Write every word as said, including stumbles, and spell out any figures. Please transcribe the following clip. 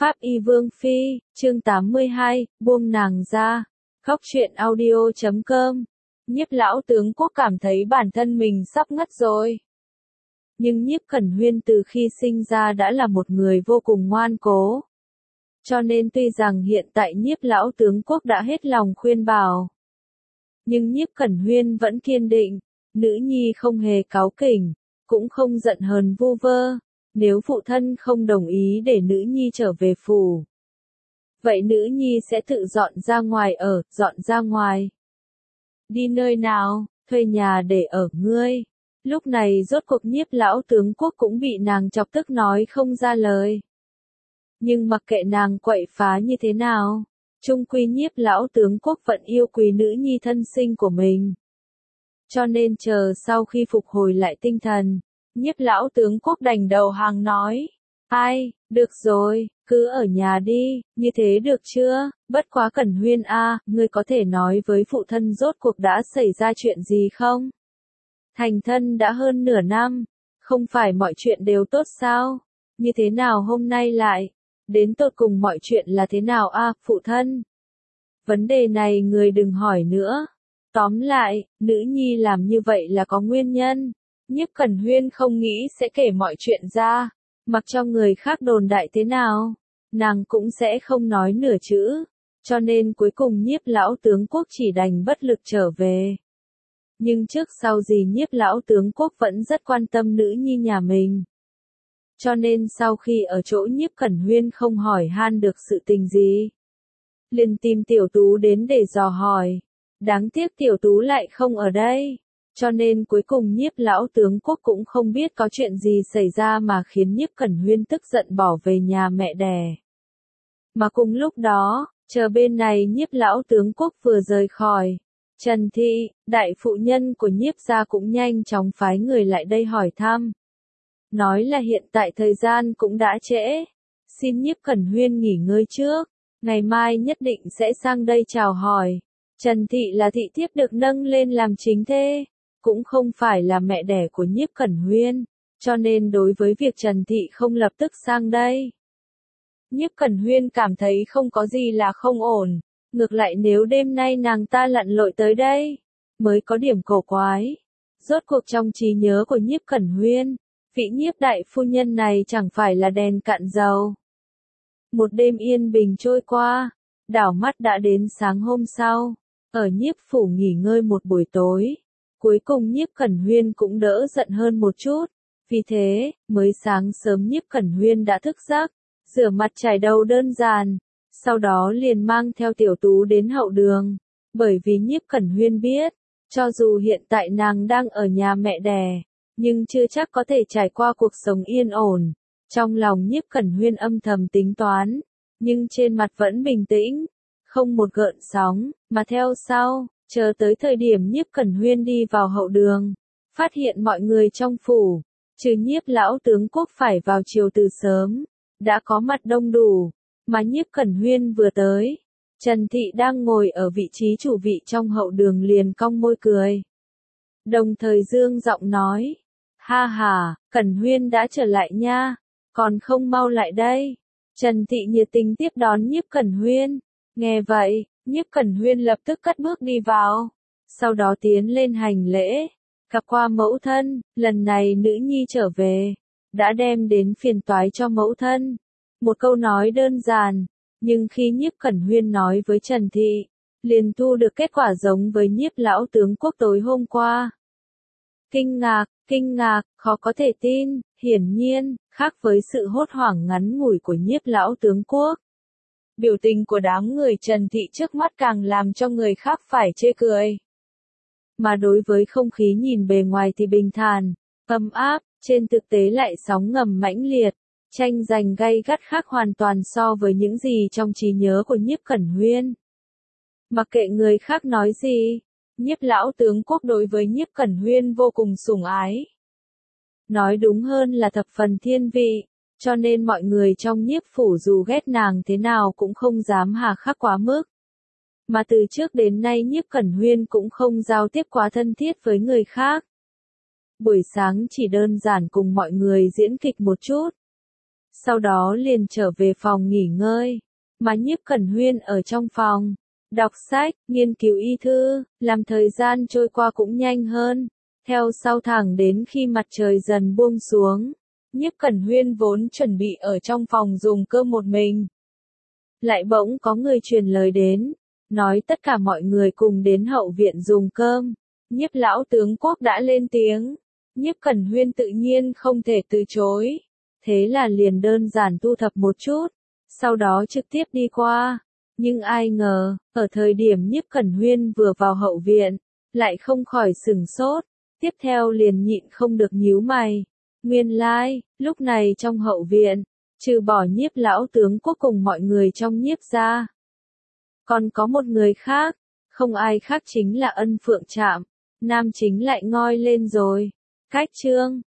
Pháp Y Vương Phi, chương tám mươi hai, buông nàng ra. Khóc chuyện audio chấm com. Nhiếp lão tướng quốc cảm thấy bản thân mình sắp ngất rồi. Nhưng Nhiếp Cẩn Huyên từ khi sinh ra đã là một người vô cùng ngoan cố. Cho nên tuy rằng hiện tại Nhiếp lão tướng quốc đã hết lòng khuyên bảo. Nhưng Nhiếp Cẩn Huyên vẫn kiên định, nữ nhi không hề cáu kỉnh, cũng không giận hờn vu vơ. Nếu phụ thân không đồng ý để nữ nhi trở về phủ, vậy nữ nhi sẽ tự dọn ra ngoài ở, dọn ra ngoài. Đi nơi nào, thuê nhà để ở ngươi. Lúc này rốt cuộc Nhiếp lão tướng quốc cũng bị nàng chọc tức nói không ra lời. Nhưng mặc kệ nàng quậy phá như thế nào, chung quy Nhiếp lão tướng quốc vẫn yêu quý nữ nhi thân sinh của mình. Cho nên chờ sau khi phục hồi lại tinh thần, Nhiếp lão tướng quốc đành đầu hàng nói, ai, được rồi, cứ ở nhà đi, như thế được chưa, bất quá Cẩn Huyên a, à, ngươi có thể nói với phụ thân rốt cuộc đã xảy ra chuyện gì không? Thành thân đã hơn nửa năm, không phải mọi chuyện đều tốt sao? Như thế nào hôm nay lại, đến tột cùng mọi chuyện là thế nào a, à, phụ thân? Vấn đề này người đừng hỏi nữa. Tóm lại, nữ nhi làm như vậy là có nguyên nhân. Nhiếp Cẩn Huyên không nghĩ sẽ kể mọi chuyện ra, mặc cho người khác đồn đại thế nào, nàng cũng sẽ không nói nửa chữ, cho nên cuối cùng Nhiếp lão tướng quốc chỉ đành bất lực trở về. Nhưng trước sau gì Nhiếp lão tướng quốc vẫn rất quan tâm nữ nhi nhà mình. Cho nên sau khi ở chỗ Nhiếp Cẩn Huyên không hỏi han được sự tình gì, liền tìm Tiểu Tú đến để dò hỏi. Đáng tiếc Tiểu Tú lại không ở đây. Cho nên cuối cùng Nhiếp lão tướng quốc cũng không biết có chuyện gì xảy ra mà khiến Nhiếp Cẩn Huyên tức giận bỏ về nhà mẹ đẻ. Mà cùng lúc đó, chờ bên này Nhiếp lão tướng quốc vừa rời khỏi, Trần Thị, đại phụ nhân của Nhiếp gia cũng nhanh chóng phái người lại đây hỏi thăm. Nói là hiện tại thời gian cũng đã trễ, xin Nhiếp Cẩn Huyên nghỉ ngơi trước, ngày mai nhất định sẽ sang đây chào hỏi. Trần Thị là thị thiếp được nâng lên làm chính thê, cũng không phải là mẹ đẻ của Nhiếp Cẩn Huyên, cho nên đối với việc Trần Thị không lập tức sang đây, Nhiếp Cẩn Huyên cảm thấy không có gì là không ổn, ngược lại nếu đêm nay nàng ta lặn lội tới đây, mới có điểm cổ quái. Rốt cuộc trong trí nhớ của Nhiếp Cẩn Huyên, vị Nhiếp đại phu nhân này chẳng phải là đèn cạn dầu. Một đêm yên bình trôi qua, đảo mắt đã đến sáng hôm sau, ở Nhiếp phủ nghỉ ngơi một buổi tối. Cuối cùng Nhiếp Cẩn Huyên cũng đỡ giận hơn một chút, vì thế, mới sáng sớm Nhiếp Cẩn Huyên đã thức giấc, rửa mặt chải đầu đơn giản, sau đó liền mang theo Tiểu Tú đến hậu đường, bởi vì Nhiếp Cẩn Huyên biết, cho dù hiện tại nàng đang ở nhà mẹ đẻ, nhưng chưa chắc có thể trải qua cuộc sống yên ổn. Trong lòng Nhiếp Cẩn Huyên âm thầm tính toán, nhưng trên mặt vẫn bình tĩnh, không một gợn sóng, mà theo sau. Chờ tới thời điểm Nhiếp Cẩn Huyên đi vào hậu đường, phát hiện mọi người trong phủ, trừ Nhiếp lão tướng quốc phải vào chiều từ sớm, đã có mặt đông đủ, mà Nhiếp Cẩn Huyên vừa tới, Trần Thị đang ngồi ở vị trí chủ vị trong hậu đường liền cong môi cười. Đồng thời dương giọng nói, ha ha, Cẩn Huyên đã trở lại nha, còn không mau lại đây. Trần Thị nhiệt tình tiếp đón Nhiếp Cẩn Huyên, nghe vậy, Nhiếp Cẩn Huyên lập tức cất bước đi vào, sau đó tiến lên hành lễ, gặp qua mẫu thân, lần này nữ nhi trở về, đã đem đến phiền toái cho mẫu thân. Một câu nói đơn giản, nhưng khi Nhiếp Cẩn Huyên nói với Trần Thị, liền thu được kết quả giống với Nhiếp lão tướng quốc tối hôm qua. Kinh ngạc, kinh ngạc, khó có thể tin, hiển nhiên, khác với sự hốt hoảng ngắn ngủi của Nhiếp lão tướng quốc. Biểu tình của đám người Trần Thị trước mắt càng làm cho người khác phải chê cười. Mà đối với không khí nhìn bề ngoài thì bình thản, ấm áp, trên thực tế lại sóng ngầm mãnh liệt, tranh giành gay gắt khác hoàn toàn so với những gì trong trí nhớ của Nhiếp Cẩn Huyên. Mặc kệ người khác nói gì, Nhiếp lão tướng quốc đối với Nhiếp Cẩn Huyên vô cùng sủng ái. Nói đúng hơn là thập phần thiên vị. Cho nên mọi người trong Nhiếp phủ dù ghét nàng thế nào cũng không dám hà khắc quá mức. Mà từ trước đến nay Nhiếp Cẩn Huyên cũng không giao tiếp quá thân thiết với người khác. Buổi sáng chỉ đơn giản cùng mọi người diễn kịch một chút. sau đó liền trở về phòng nghỉ ngơi, mà Nhiếp Cẩn Huyên ở trong phòng, đọc sách, nghiên cứu y thư, làm thời gian trôi qua cũng nhanh hơn. Theo sau thẳng đến khi mặt trời dần buông xuống, Nhiếp Cẩn Huyên vốn chuẩn bị ở trong phòng dùng cơm một mình. Lại bỗng có người truyền lời đến, nói tất cả mọi người cùng đến hậu viện dùng cơm. Nhiếp lão tướng quốc đã lên tiếng, Nhiếp Cẩn Huyên tự nhiên không thể từ chối. Thế là liền đơn giản thu thập một chút, sau đó trực tiếp đi qua. Nhưng ai ngờ, ở thời điểm Nhiếp Cẩn Huyên vừa vào hậu viện, lại không khỏi sửng sốt, tiếp theo liền nhịn không được nhíu mày. Nguyên lai, like, lúc này trong hậu viện, trừ bỏ Nhiếp lão tướng quốc cùng mọi người trong Nhiếp gia, còn có một người khác, không ai khác chính là Ân Phượng Trạm, nam chính lại ngoi lên rồi. Cách chương